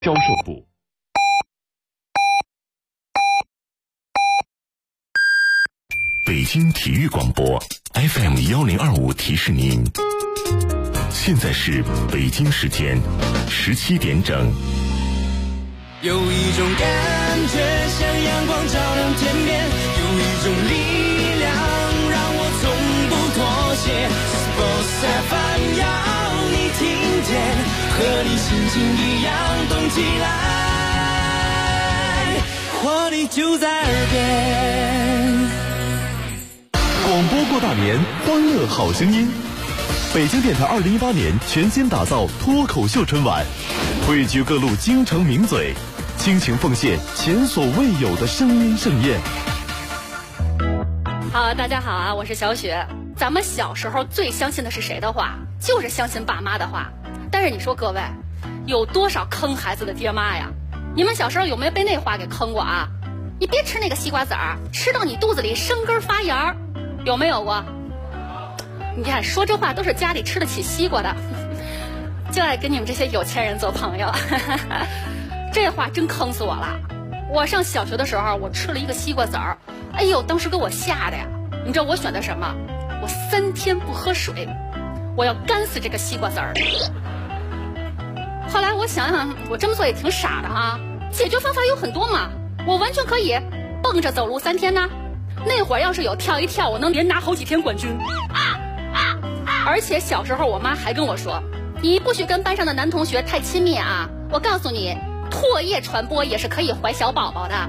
销售部。北京体育广播 FM 1025提示您，现在是北京时间17点整。 有一种感觉像阳光照亮天边，有一种力量让我从不妥协。Sports FM 要你听见，和你心情一样动起来，活力就在耳边。 广播过大年，欢乐好声音。北京电台2018年全新打造脱口秀春晚，汇聚各路京城名嘴，倾情奉献前所未有的声音盛宴。 好，大家好啊，我是小雪。咱们小时候最相信的是谁的话？就是相信爸妈的话。但是你说各位，有多少坑孩子的爹妈呀？你们小时候有没有被那话给坑过啊？你别吃那个西瓜籽儿，吃到你肚子里生根发芽，有没有过？你看说这话都是家里吃得起西瓜的，就爱跟你们这些有钱人做朋友。这话真坑死我了。我上小学的时候，我吃了一个西瓜籽儿，哎呦，当时给我吓的呀！你知道我选的什么？我3天不喝水，我要干死这个西瓜籽儿。后来我想想，我这么做也挺傻的啊，解决方法有很多嘛，我完全可以蹦着走路3天呢。那会儿要是有跳一跳，我能连拿好几天冠军。而且小时候我妈还跟我说，你不许跟班上的男同学太亲密啊，我告诉你，唾液传播也是可以怀小宝宝的。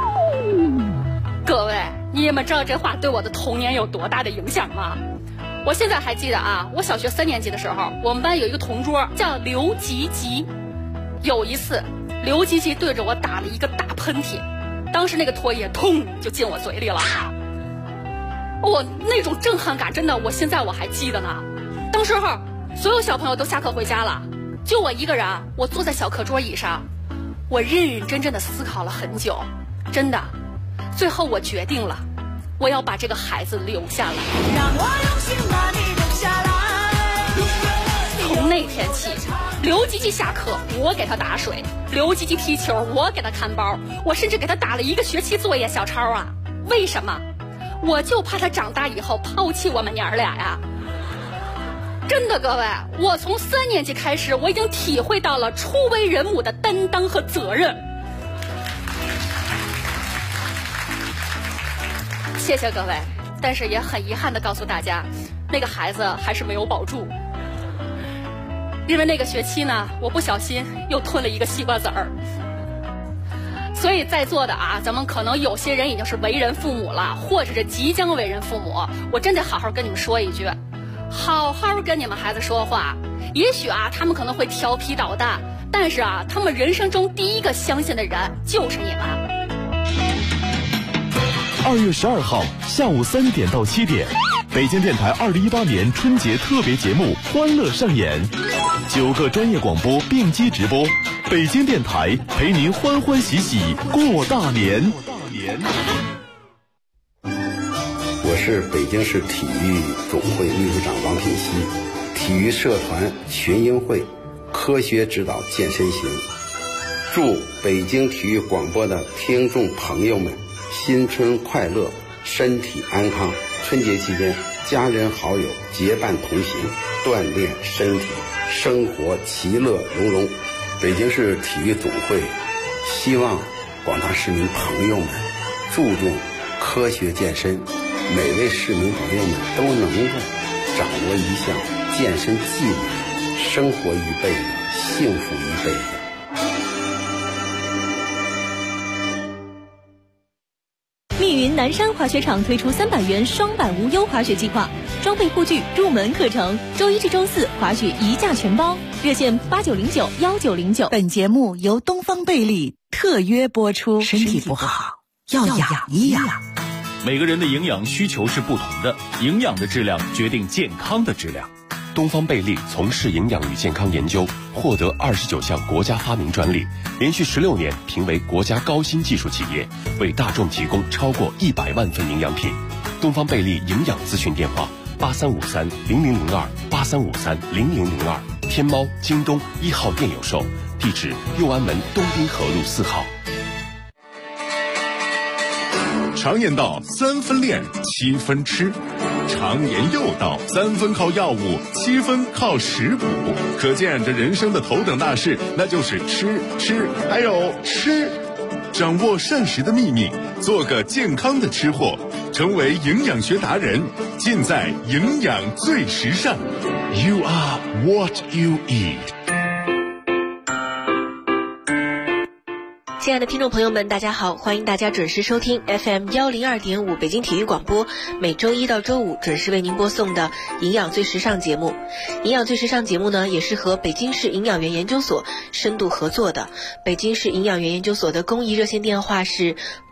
各位，你们知道这话对我的童年有多大的影响吗？我现在还记得啊，我小学3年级的时候，我们班有一个同桌叫刘吉吉。有一次刘吉吉对着我打了一个大喷嚏，当时那个唾液通就进我嘴里了。我那种震撼感真的，我现在我还记得呢。当时候所有小朋友都下课回家了，就我一个人，我坐在小课桌椅上，我认认真真的思考了很久，真的，最后我决定了，我要把这个孩子留下来。让我用心把你留下来。从那天起，刘吉吉下课我给他打水，刘吉吉踢球我给他看包，我甚至给他打了1个学期作业小抄啊。为什么？我就怕他长大以后抛弃我们娘儿俩呀。真的各位，我从3年级开始，我已经体会到了初为人母的担当和责任。谢谢各位，但是也很遗憾的告诉大家，那个孩子还是没有保住。因为那个学期呢，我不小心又吞了一个西瓜籽儿。所以在座的啊，咱们可能有些人已经是为人父母了，或者是即将为人父母，我真得好好跟你们说一句，好好跟你们孩子说话。也许啊，他们可能会调皮捣蛋，但是啊，他们人生中第一个相信的人就是你们。 2月12号下午3点到7点，北京电台2018年春节特别节目《欢乐上演》，9个专业广播并机直播，北京电台陪您欢欢喜喜过大年。 我是北京市体育总会秘书长王品熙，体育社团群英会科学指导健身行，祝北京体育广播的听众朋友们新春快乐，身体安康。春节期间，家人好友结伴同行，锻炼身体，生活其乐融融。北京市体育总会希望广大市民朋友们注重科学健身，每位市民朋友们都能够掌握一项健身技能，生活一辈子，幸福一辈子。 密云南山滑雪场推出300元双板无忧滑雪计划，装备护具、入门课程，周1至周4滑雪1价全包，热线89091909。 本节目由东方贝利特约播出。身体不好要养一养。 每个人的营养需求是不同的，营养的质量决定健康的质量。 东方贝利从事营养与健康研究，获得29项国家发明专利，连续16年评为国家高新技术企业，为大众提供超过100万份营养品。东方贝利营养咨询电话83530002，83530002，天猫、京东1号店有售地址右安门东滨河路4号。 常言道3分练7分吃，常言又道3分靠药物7分靠食补，可见这人生的头等大事那就是吃还有吃。掌握膳食的秘密，做个健康的吃货，成为营养学达人，尽在营养最时尚。 You are what you eat。 亲爱的听众朋友们，大家好，欢迎大家准时收听 FM 102.5北京体育广播，每周一到周五准时为您播送的营养最时尚节目。营养最时尚节目呢，也是和北京市营养园研究所深度合作的。北京市营养园研究所的公益热线电话是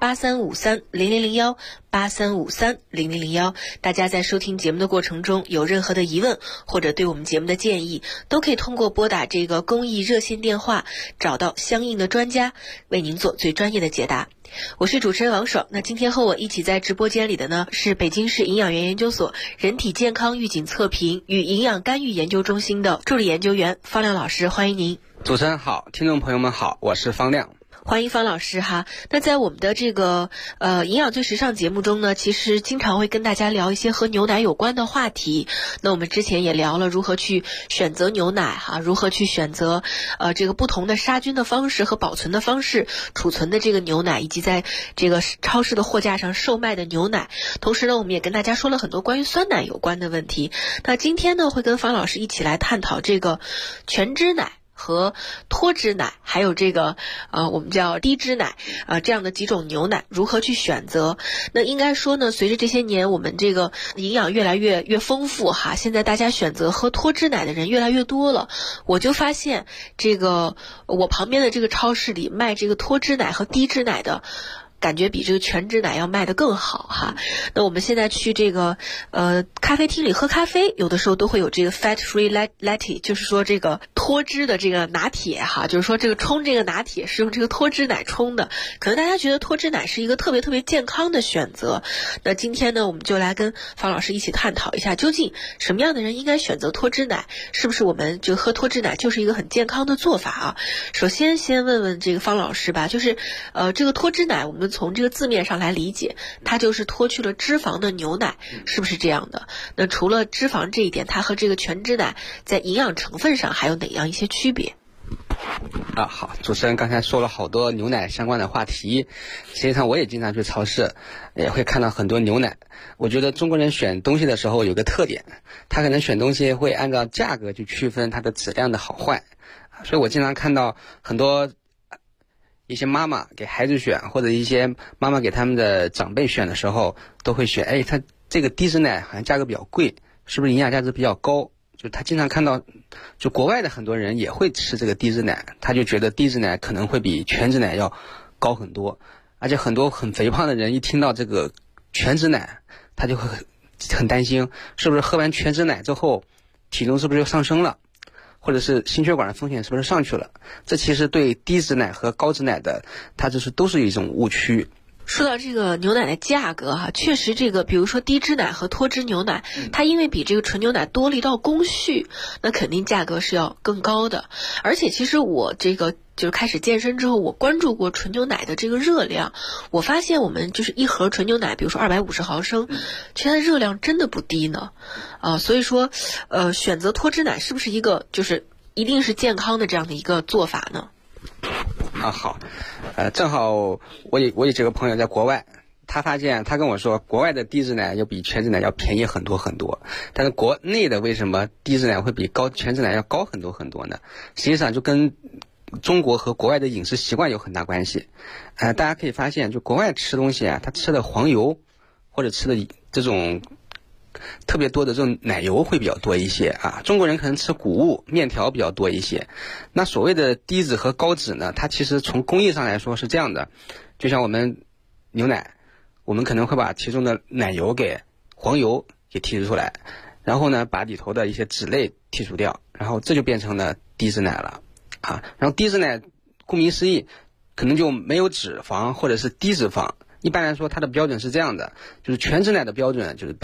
83530001。83530001，大家在收听节目的过程中有任何的疑问或者对我们节目的建议，都可以通过拨打这个公益热线电话找到相应的专家，为您做最专业的解答。我是主持人王爽，那今天和我一起在直播间里的呢是北京市营养园研究所人体健康预警测评与营养干预研究中心的助理研究员方亮老师，欢迎您。 主持人好，听众朋友们好，我是方亮。 欢迎方老师哈。那在我们的这个营养最时尚节目中呢，其实经常会跟大家聊一些和牛奶有关的话题。那我们之前也聊了如何去选择牛奶哈，如何去选择这个不同的杀菌的方式和保存的方式，储存的这个牛奶，以及在这个超市的货架上售卖的牛奶。同时呢，我们也跟大家说了很多关于酸奶有关的问题。那今天呢，会跟方老师一起来探讨这个全脂奶和脱脂奶，还有这个我们叫低脂奶这样的几种牛奶如何去选择。那应该说呢，随着这些年我们这个营养越来越丰富哈，现在大家选择喝脱脂奶的人越来越多了。我就发现这个我旁边的这个超市里卖这个脱脂奶和低脂奶的感觉比这个全脂奶要卖得更好哈。那我们现在去这个咖啡厅里喝咖啡，有的时候都会有这个 fat free latte， 就是说这个脱脂的这个拿铁哈，就是说这个冲这个拿铁是用这个脱脂奶冲的。可能大家觉得脱脂奶是一个特别健康的选择。那今天呢，我们就来跟方老师一起探讨一下，究竟什么样的人应该选择脱脂奶，是不是我们就喝脱脂奶就是一个很健康的做法啊？首先问问这个方老师吧，就是这个脱脂奶我们从这个字面上来理解，它就是脱去了脂肪的牛奶，是不是这样的？那除了脂肪这一点，它和这个全脂奶在营养成分上还有哪样一些区别？ 好，主持人刚才说了好多牛奶相关的话题，实际上我也经常去超市，也会看到很多牛奶。我觉得中国人选东西的时候有个特点，他可能选东西会按照价格去区分它的质量的好坏，所以我经常看到很多一些妈妈给孩子选，或者一些妈妈给他们的长辈选的时候，都会选它这个低脂奶好像价格比较贵，是不是营养价值比较高？就他经常看到，就国外的很多人也会吃这个低脂奶，他就觉得低脂奶可能会比全脂奶要高很多，而且很多很肥胖的人一听到这个全脂奶，他就会很担心，是不是喝完全脂奶之后体重是不是又上升了，或者是心血管的风险是不是上去了？这其实对低脂奶和高脂奶的，它就是都是一种误区。 说到这个牛奶的价格哈，确实这个比如说低脂奶和脱脂牛奶，它因为比这个纯牛奶多了一道工序，那肯定价格是要更高的。而且其实我这个就是开始健身之后，我关注过纯牛奶的这个热量，我发现我们就是一盒纯牛奶，比如说250毫升，其实它的热量真的不低呢。所以说选择脱脂奶是不是一个就是一定是健康的这样的一个做法呢？ 好，正好我有这个朋友在国外，他跟我说，国外的低脂奶要比全脂奶要便宜很多很多，但是国内的为什么低脂奶会比全脂奶要高很多很多呢？实际上就跟中国和国外的饮食习惯有很大关系。大家可以发现，就国外吃东西他吃的黄油或者吃的这种特别多的这种奶油会比较多一些中国人可能吃谷物面条比较多一些。那所谓的低脂和高脂呢，它其实从工艺上来说是这样的，就像我们牛奶，我们可能会把其中的奶油给黄油给剔除出来，然后呢把里头的一些脂类剔除掉，然后这就变成了低脂奶了然后低脂奶顾名思义可能就没有脂肪或者是低脂肪。一般来说它的标准是这样的，就是全脂奶的标准就是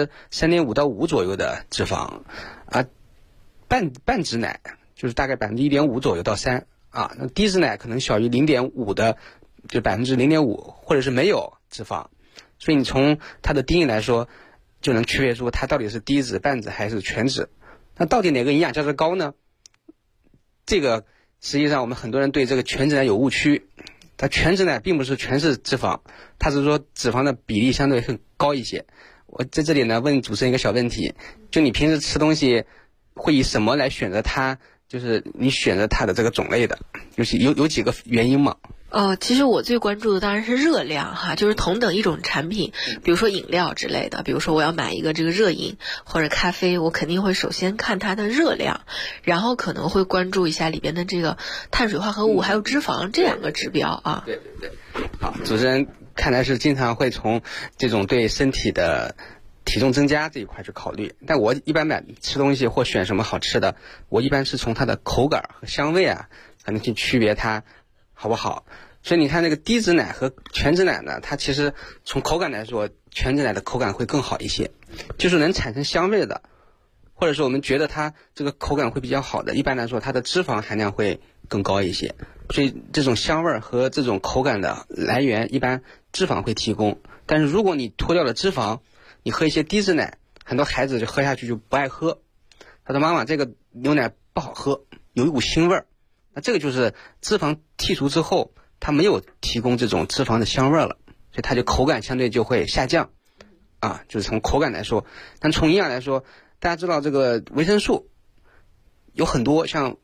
3.5% 到5% 左右的脂肪半脂奶就是大概 1.5% 左右到3%， 啊，那低脂奶可能小于0.5的，就0.5%，或者是没有脂肪。所以你从它的定义来说，就能区别出它到底是低脂、半脂还是全脂。那到底哪个营养价值高呢？这个实际上我们很多人对这个全脂奶有误区。它全脂奶并不是全是脂肪，它是说脂肪的比例相对更高一些。我在这里呢问主持人一个小问题，就你平时吃东西会以什么来选择它，就是你选择它的这个种类的，就是有几个原因吗？ 其实我最关注的当然是热量哈，就是同等一种产品，比如说饮料之类的，比如说我要买一个这个热饮或者咖啡，我肯定会首先看它的热量，然后可能会关注一下里边的这个碳水化合物还有脂肪这两个指标啊。 对。好，主持人看来是经常会从这种对身体的体重增加这一块去考虑，但我一般吃东西或选什么好吃的，我一般是从它的口感和香味啊，才能去区别它好不好。所以你看那个低脂奶和全脂奶呢，它其实从口感来说，全脂奶的口感会更好一些，就是能产生香味的，或者说我们觉得它这个口感会比较好的，一般来说它的脂肪含量会更高一些。所以这种香味和这种口感的来源一般脂肪会提供。但是如果你脱掉了脂肪，你喝一些低脂奶，很多孩子就喝下去就不爱喝，他说妈妈这个牛奶不好喝，有一股腥味儿。那这个就是脂肪剔除之后，它没有提供这种脂肪的香味了，所以它就口感相对就会下降啊，就是从口感来说。但从营养来说，大家知道这个维生素有很多，像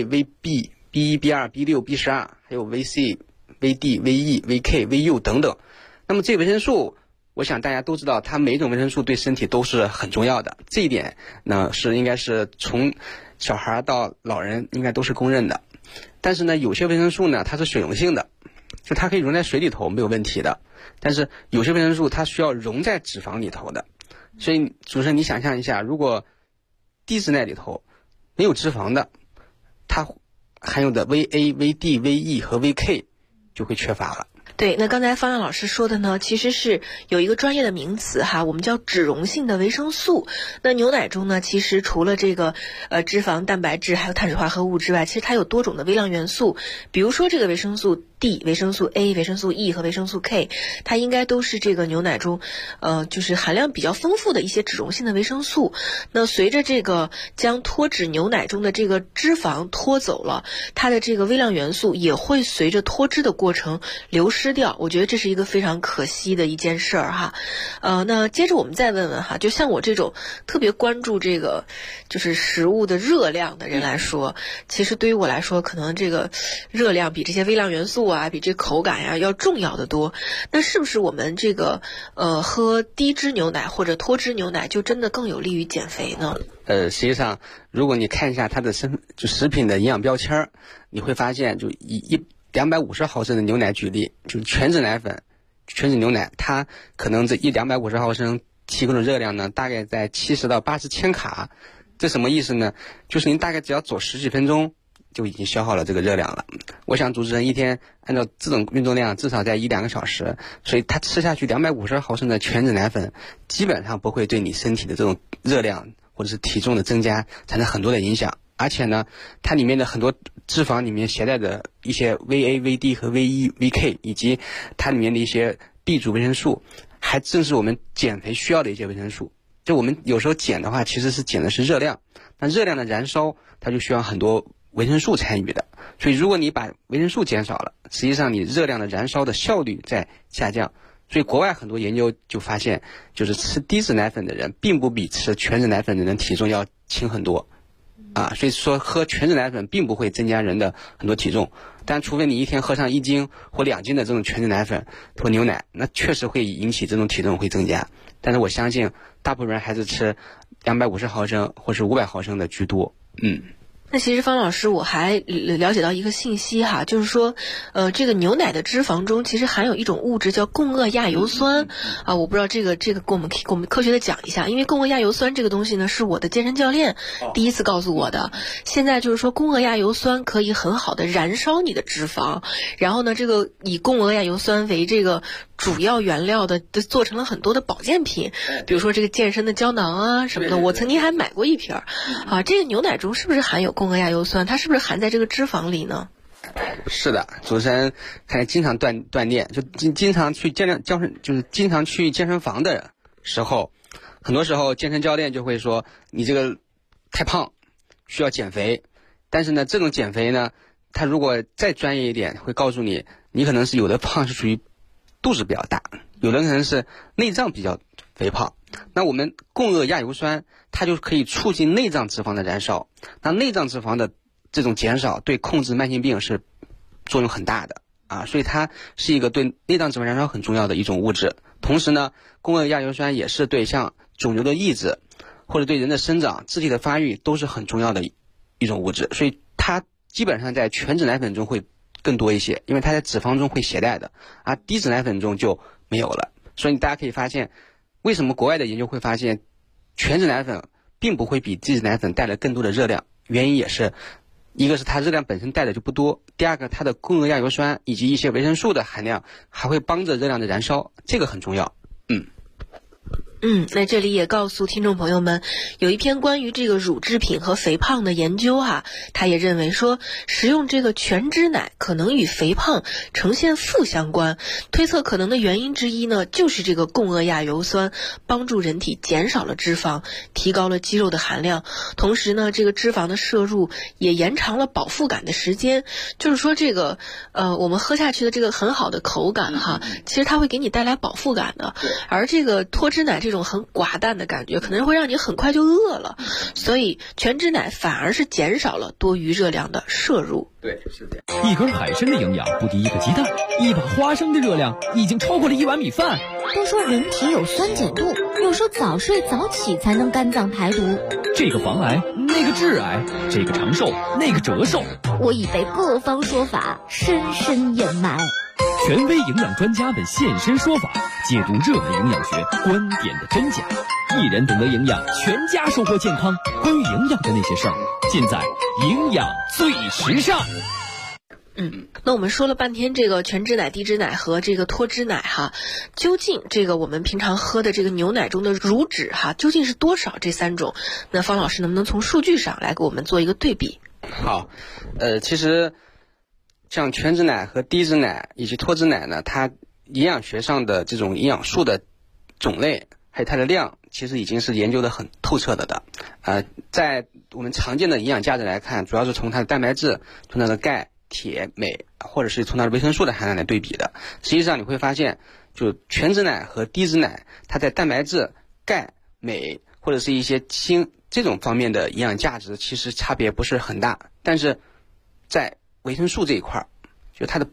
VA、VB、B1、B2、B6、B12，还有 VC、VD、VE、VK、VU 等等。那么这维生素我想大家都知道，它每一种维生素对身体都是很重要的，这一点呢应该是从小孩到老人应该都是公认的。但是呢，有些维生素呢它是水溶性的，就它可以溶在水里头没有问题的，但是有些维生素它需要溶在脂肪里头的。所以主持人你想象一下，如果低脂奶里头没有脂肪的，它含有的 VA、VD、VE 和 VK 就会缺乏了。 对，那刚才方亮老师说的呢，其实是有一个专业的名词哈，我们叫脂溶性的维生素。那牛奶中呢，其实除了这个脂肪、蛋白质还有碳水化合物之外，其实它有多种的微量元素，比如说这个维生素 D、维生素 A、维生素 E 和维生素 K， 它应该都是这个牛奶中就是含量比较丰富的一些脂溶性的维生素。那随着这个将脱脂牛奶中的这个脂肪脱走了，它的这个微量元素也会随着脱脂的过程流失掉，我觉得这是一个非常可惜的一件事儿哈。那接着我们再问问哈，就像我这种特别关注这个就是食物的热量的人来说，其实对于我来说，可能这个热量比这些微量元素啊，比这口感呀要重要的多。那是不是我们这个喝低脂牛奶或者脱脂牛奶就真的更有利于减肥呢？ 实际上，如果你看一下它的食品的营养标签，你会发现，就以250毫升的牛奶举例，就是全脂奶粉、全脂牛奶，它可能这250毫升提供的热量呢，大概在70到80千卡。这什么意思呢？就是您大概只要走10几分钟，就已经消耗了这个热量了。我想主持人一天按照这种运动量，至少在1-2个小时，所以他吃下去250毫升的全脂奶粉，基本上不会对你身体的这种热量或者是体重的增加产生很多的影响。而且呢，它里面的很多脂肪里面携带的一些 VA、VD 和 VE、VK， 以及它里面的一些 B 族维生素，还正是我们减肥需要的一些维生素。就我们有时候减的话，其实是减的是热量，那热量的燃烧它就需要很多维生素参与的。所以如果你把维生素减少了，实际上你热量的燃烧的效率在下降。所以国外很多研究就发现，就是吃低脂奶粉的人并不比吃全脂奶粉的人体重要轻很多啊，所以说喝全脂奶粉并不会增加人的很多体重，但除非你一天喝上1斤或2斤的这种全脂奶粉或牛奶，那确实会引起这种体重会增加。但是我相信大部分人还是吃250毫升或是500毫升的居多。 那其实方老师，我还了解到一个信息哈，就是说，这个牛奶的脂肪中其实含有一种物质叫共轭亚油酸啊，我不知道这个给我们科学的讲一下，因为共轭亚油酸这个东西呢，是我的健身教练第一次告诉我的。现在就是说，共轭亚油酸可以很好的燃烧你的脂肪，然后呢，这个以共轭亚油酸为这个主要原料的做成了很多的保健品，比如说这个健身的胶囊啊什么的，我曾经还买过一瓶啊。这个牛奶中是不是含有共轭亚油酸？它是不是含在这个脂肪里呢？ 是的，主持人看来经常锻炼，就经常去经常去健身房的时候，很多时候健身教练就会说你这个太胖，需要减肥。但是呢，这种减肥呢，他如果再专业一点，会告诉你，你可能是有的胖是属于肚子比较大，有的可能是内脏比较肥胖。那我们共轭亚油酸，它就可以促进内脏脂肪的燃烧。那内脏脂肪的这种减少，对控制慢性病是作用很大的啊，所以它是一个对内脏脂肪燃烧很重要的一种物质。同时呢，共轭亚油酸也是对像肿瘤的抑制，或者对人的生长、肢体的发育都是很重要的一种物质，所以它基本上在全脂奶粉中会更多一些，因为它在脂肪中会携带的，而低脂奶粉中就没有了。所以大家可以发现，为什么国外的研究会发现全脂奶粉并不会比低脂奶粉带来更多的热量，原因也是一个是它热量本身带的就不多，第二个它的共轭亚油酸以及一些维生素的含量还会帮着热量的燃烧，这个很重要。 那这里也告诉听众朋友们，有一篇关于这个乳制品和肥胖的研究他也认为说，食用这个全脂奶可能与肥胖呈现负相关，推测可能的原因之一呢，就是这个共轭亚油酸帮助人体减少了脂肪，提高了肌肉的含量，同时呢，这个脂肪的摄入也延长了饱腹感的时间。就是说这个我们喝下去的这个很好的口感其实它会给你带来饱腹感的，而这个脱脂奶这种很寡淡的感觉可能会让你很快就饿了，所以全脂奶反而是减少了多余热量的摄入。 对，是这样。 一根海参的营养不敌一个鸡蛋，一把花生的热量已经超过了1碗米饭。 都说人体有酸碱度，有时候早睡早起才能肝脏排毒。 这个防癌，那个致癌，这个长寿，那个折寿。 我已被各方说法深深掩埋。 权威营养专家们现身说法，解读热门营养学观点的真假。一人懂得营养，全家收获健康。关于营养的那些事儿，尽在营养最时尚。 那我们说了半天这个全脂奶、低脂奶和这个脱脂奶究竟这个我们平常喝的这个牛奶中的乳脂究竟是多少？这3种，那方老师能不能从数据上来给我们做一个对比？ 好，其实像全脂奶和低脂奶以及脱脂奶呢，它营养学上的这种营养素的种类还有它的量，其实已经是研究的很透彻的。在我们常见的营养价值来看，主要是从它的蛋白质、从它的钙、铁、镁，或者是从它的维生素的含量来对比的。实际上你会发现，就全脂奶和低脂奶，它在蛋白质、钙、镁或者是一些锌这种方面的营养价值其实差别不是很大，但是在维生素这一块，就它的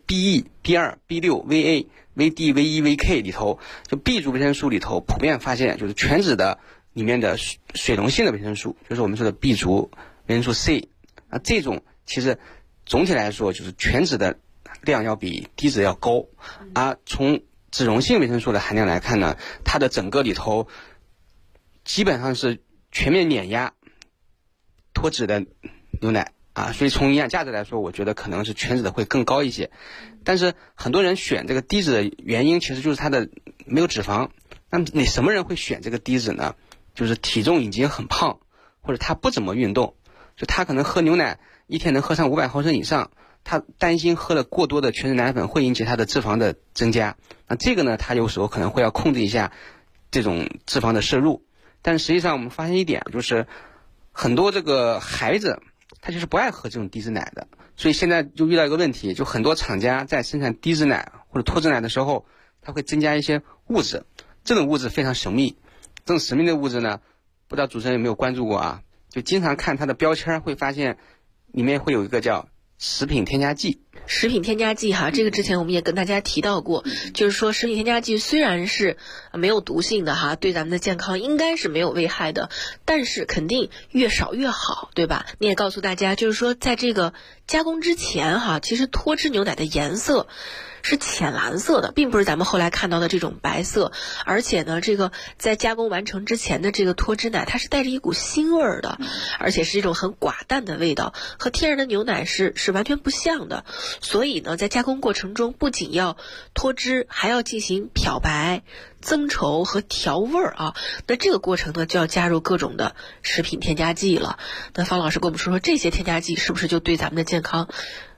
B1、B6、V8、VD、V1、VK 里头，就 B 族维生素里头普遍发现，就是全脂的里面的水溶性的维生素，就是我们说的 B 族维生素 C 这种其实总体来说就是全脂的量要比低脂要高。而从脂溶性维生素的含量来看呢，它的整个里头基本上是全面碾压脱脂的牛奶所以从营养价值来说，我觉得可能是全脂的会更高一些。但是很多人选这个低脂的原因，其实就是它的没有脂肪。那么你什么人会选这个低脂呢？就是体重已经很胖，或者他不怎么运动，就他可能喝牛奶一天能喝上500毫升以上，他担心喝了过多的全脂奶粉会引起他的脂肪的增加。那这个呢，他有时候可能会要控制一下这种脂肪的摄入。但实际上我们发现一点，就是很多这个孩子他就是不爱喝这种低脂奶的，所以现在就遇到一个问题，就很多厂家在生产低脂奶或者脱脂奶的时候，它会增加一些物质，这种物质非常神秘。这种神秘的物质呢，不知道主持人有没有关注过就经常看它的标签会发现里面会有一个叫食品添加剂。 食品添加剂这个之前我们也跟大家提到过，就是说食品添加剂虽然是没有毒性的对咱们的健康应该是没有危害的，但是肯定越少越好，对吧？你也告诉大家，就是说在这个加工之前其实脱脂牛奶的颜色是浅蓝色的，并不是咱们后来看到的这种白色。而且呢，这个在加工完成之前的这个脱脂奶，它是带着一股腥味的，而且是一种很寡淡的味道，和天然的牛奶是完全不像的。所以呢，在加工过程中不仅要脱脂，还要进行漂白、增稠和调味那这个过程呢，就要加入各种的食品添加剂了。那方老师跟我们说这些添加剂是不是就对咱们的健康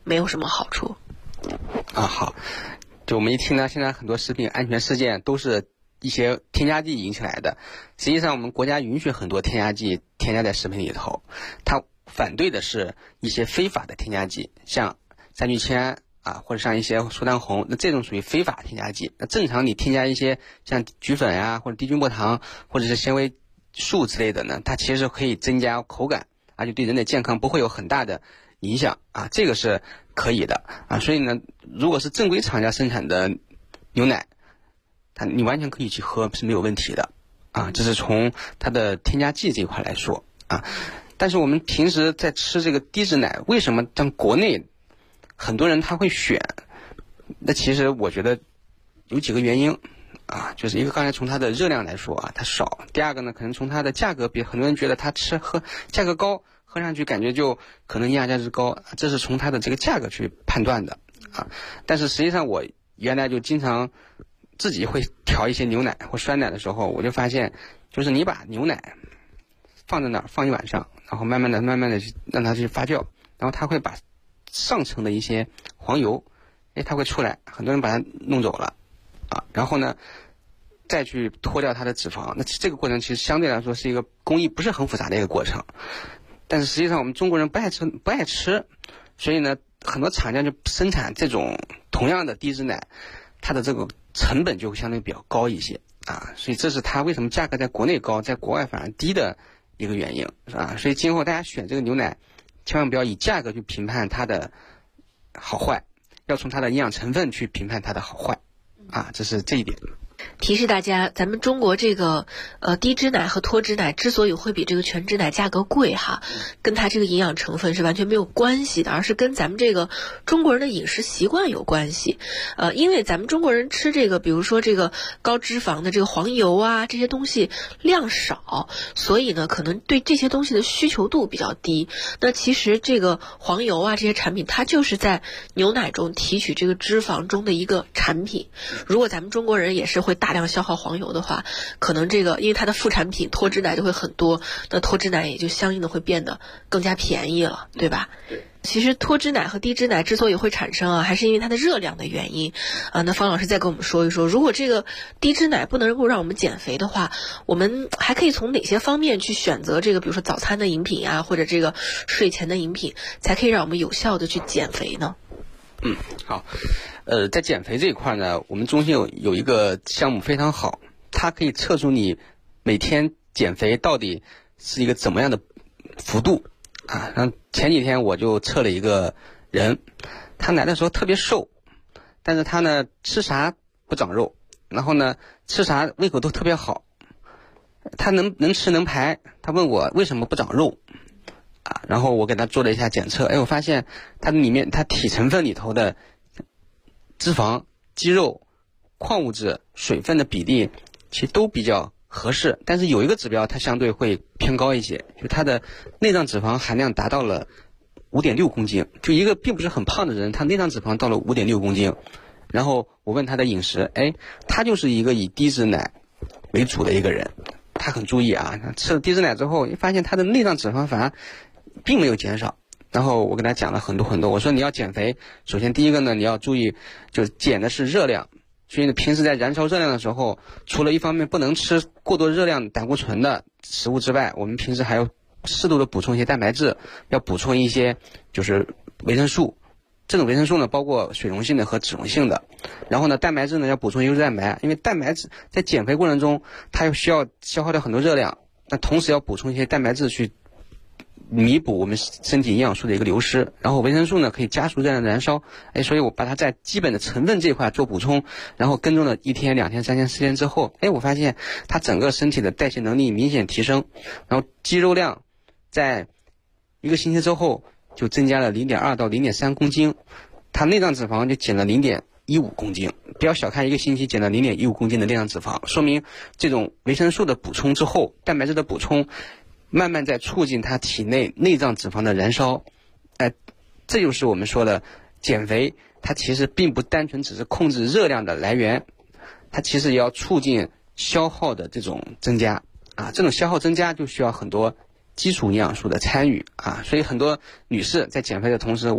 没有什么好处。 好，就我们一听呢，现在很多食品安全事件都是一些添加剂引起来的。实际上我们国家允许很多添加剂添加在食品里头，它反对的是一些非法的添加剂，像三聚氰或者像一些苏丹红，那这种属于非法添加剂。那正常你添加一些像菊粉或者低菌薄糖或者是纤维素之类的呢，它其实可以增加口感，而且对人的健康不会有很大的影响这个是可以的所以呢，如果是正规厂家生产的牛奶，你完全可以去喝，是没有问题的这是从它的添加剂这一块来说但是我们平时在吃这个低脂奶，为什么在国内很多人他会选？那其实我觉得有几个原因就是一个刚才从它的热量来说它少，第二个呢，可能从它的价格比，很多人觉得它喝价格高，喝上去感觉就可能营养价值高，这是从它的这个价格去判断的但是实际上我原来就经常自己会调一些牛奶或酸奶的时候，我就发现，就是你把牛奶放在那儿放一晚上，然后慢慢的让它去发酵，然后它会把上层的一些黄油它会出来，很多人把它弄走了然后呢再去脱掉它的脂肪。那这个过程其实相对来说是一个工艺不是很复杂的一个过程，但是实际上我们中国人不爱吃，所以呢很多厂家就生产这种同样的低脂奶，它的这个成本就相对比较高一些所以这是它为什么价格在国内高，在国外反而低的一个原因所以今后大家选这个牛奶，千万不要以价格去评判它的好坏，要从它的营养成分去评判它的好坏这是这一点。 提示大家，咱们中国这个低脂奶和脱脂奶之所以会比这个全脂奶价格贵跟它这个营养成分是完全没有关系的，而是跟咱们这个中国人的饮食习惯有关系。因为咱们中国人吃这个，比如说这个高脂肪的这个黄油这些东西量少，所以呢可能对这些东西的需求度比较低。那其实这个黄油这些产品，它就是在牛奶中提取这个脂肪中的一个产品。如果咱们中国人也是会大量消耗黄油的话，可能这个因为它的副产品脱脂奶就会很多，那脱脂奶也就相应的会变得更加便宜了，对吧？其实脱脂奶和低脂奶之所以会产生还是因为它的热量的原因那方老师再跟我们说一说，如果这个低脂奶不能够让我们减肥的话，我们还可以从哪些方面去选择这个比如说早餐的饮品或者这个睡前的饮品，才可以让我们有效的去减肥呢？ 好，在减肥这一块呢，我们中心有一个项目非常好，它可以测出你每天减肥到底是一个怎么样的幅度然后前几天我就测了一个人，他来的时候特别瘦，但是他呢吃啥不长肉，然后呢吃啥胃口都特别好，他能吃能排，他问我为什么不长肉然后我给他做了一下检测，我发现它里面它体成分里头的脂肪、肌肉、矿物质、水分的比例其实都比较合适，但是有一个指标它相对会偏高一些，就它的内脏脂肪含量达到了 5.6 公斤，就一个并不是很胖的人，他内脏脂肪到了 5.6 公斤。然后我问他的饮食，他就是一个以低脂奶为主的一个人，他很注意吃了低脂奶之后，发现他的内脏脂肪反而并没有减少。然后我跟他讲了很多，我说你要减肥，首先第一个呢，你要注意，就减的是热量，所以呢平时在燃烧热量的时候，除了一方面不能吃过多热量胆固醇的食物之外，我们平时还要适度的补充一些蛋白质，要补充一些就是维生素，这种维生素呢包括水溶性的和脂溶性的。然后呢蛋白质呢要补充优质蛋白，因为蛋白质在减肥过程中它又需要消耗掉很多热量，那同时要补充一些蛋白质去弥补我们身体营养素的一个流失，然后维生素呢可以加速热量的燃烧，所以我把它在基本的成分这一块做补充，然后跟踪了1天、2天、3天、4天之后，我发现它整个身体的代谢能力明显提升，然后肌肉量在1个星期之后就增加了 0.2 到 0.3 公斤，它内脏脂肪就减了 0.15 公斤，不要小看1个星期减了 0.15 公斤的内脏脂肪，说明这种维生素的补充之后，蛋白质的补充慢慢在促进它体内内脏脂肪的燃烧，这就是我们说的减肥，它其实并不单纯只是控制热量的来源，它其实也要促进消耗的这种增加这种消耗增加就需要很多基础营养素的参与所以很多女士在减肥的同时，我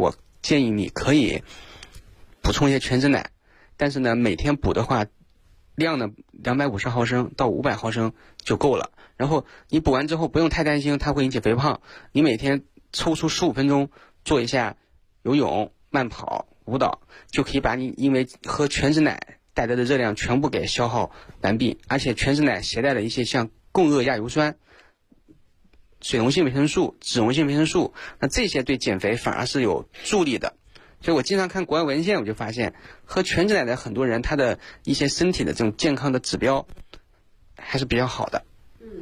建议你可以补充一些全脂奶，但是呢，每天补的话，量呢250毫升到500毫升就够了。然后你补完之后不用太担心它会引起肥胖，你每天抽出15分钟做一下游泳、慢跑、舞蹈，就可以把你因为喝全脂奶带来的热量全部给消耗完毕。而且全脂奶携带了一些像共轭亚油酸、水溶性维生素、脂溶性维生素，那这些对减肥反而是有助力的。所以我经常看国外文献，我就发现喝全脂奶的很多人，他的一些身体的这种健康的指标还是比较好的。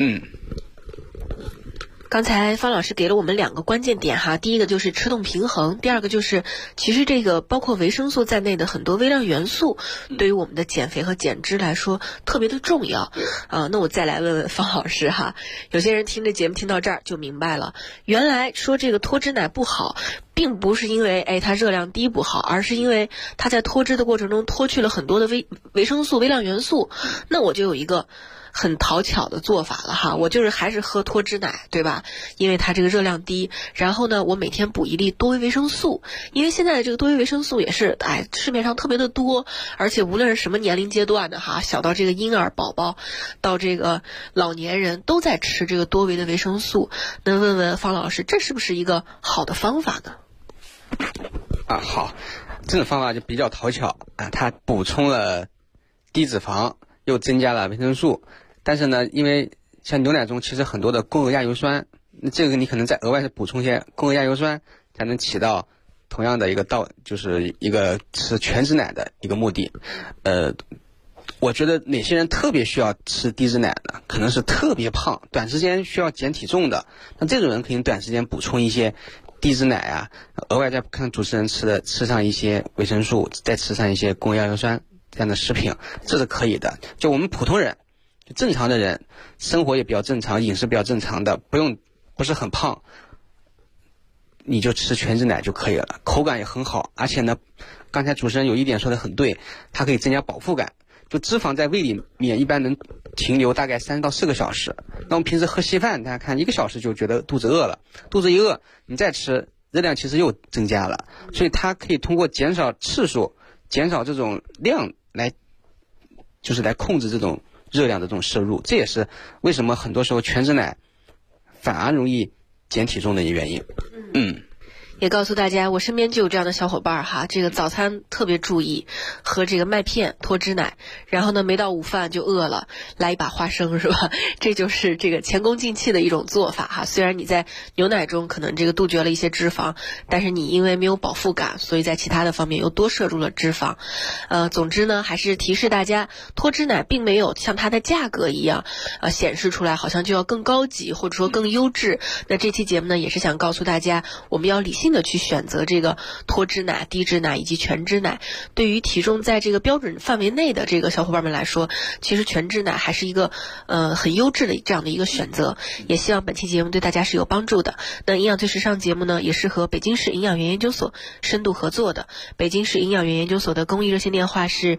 刚才方老师给了我们2个关键点哈，第一个就是吃动平衡，第二个就是其实这个包括维生素在内的很多微量元素对于我们的减肥和减脂来说特别的重要那我再来问问方老师哈，有些人听这节目听到这儿就明白了，原来说这个脱脂奶不好并不是因为它热量低不好，而是因为它在脱脂的过程中脱去了很多的维生素、微量元素。那我就有一个很讨巧的做法了哈，我就是还是喝脱脂奶，对吧？因为它这个热量低，然后呢，我每天补1粒多维维生素，因为现在的这个多维维生素也是市面上特别的多，而且无论是什么年龄阶段的哈，小到这个婴儿宝宝，到这个老年人都在吃这个多维的维生素。那问问方老师，这是不是一个好的方法呢？ 好，这种方法就比较讨巧它补充了低脂肪，又增加了维生素，但是呢，因为像牛奶中其实很多的共轭亚油酸，这个你可能再额外补充一些共轭亚油酸，才能起到同样的一个就是一个吃全脂奶的一个目的。我觉得哪些人特别需要吃低脂奶呢？可能是特别胖，短时间需要减体重的，那这种人可以短时间补充一些低脂奶额外再看主持人吃上一些维生素，再吃上一些共轭亚油酸这样的食品，这是可以的。就我们普通人，就正常的人，生活也比较正常，饮食比较正常的，不是很胖，你就吃全脂奶就可以了，口感也很好。而且呢，刚才主持人有一点说的很对，它可以增加饱腹感。就脂肪在胃里面一般能停留大概3到4个小时，那我们平时喝稀饭，大家看1个小时就觉得肚子饿了，肚子一饿你再吃，热量其实又增加了。所以它可以通过减少次数、减少这种量来控制这种热量的这种摄入，这也是为什么很多时候全脂奶反而容易减体重的一个原因。 也告诉大家，我身边就有这样的小伙伴哈，这个早餐特别注意喝这个麦片脱脂奶，然后呢没到午饭就饿了，来一把花生是吧？这就是这个前功尽弃的一种做法哈。虽然你在牛奶中可能这个杜绝了一些脂肪，但是你因为没有饱腹感，所以在其他的方面又多摄入了脂肪。总之呢，还是提示大家，脱脂奶并没有像它的价格一样显示出来好像就要更高级或者说更优质。那这期节目呢，也是想告诉大家，我们要理性的去选择这个脱脂奶、低脂奶以及全脂奶。对于体重在这个标准范围内的这个小伙伴们来说，其实全脂奶还是一个很优质的这样的一个选择。也希望本期节目对大家是有帮助的。那营养最时尚节目呢，也是和北京市营养园研究所深度合作的。北京市营养园研究所的公益热线电话是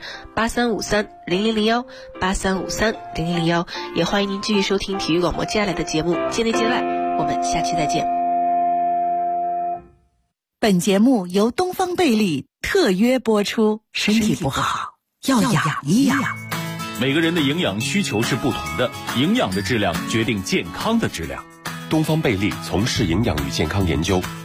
83530001 83530001，也欢迎您继续收听体育广播接下来的节目，界内界外，我们下期再见。 本节目由东方贝利特约播出，身体不好要养一养。 每个人的营养需求是不同的，营养的质量决定健康的质量。 东方贝利从事营养与健康研究，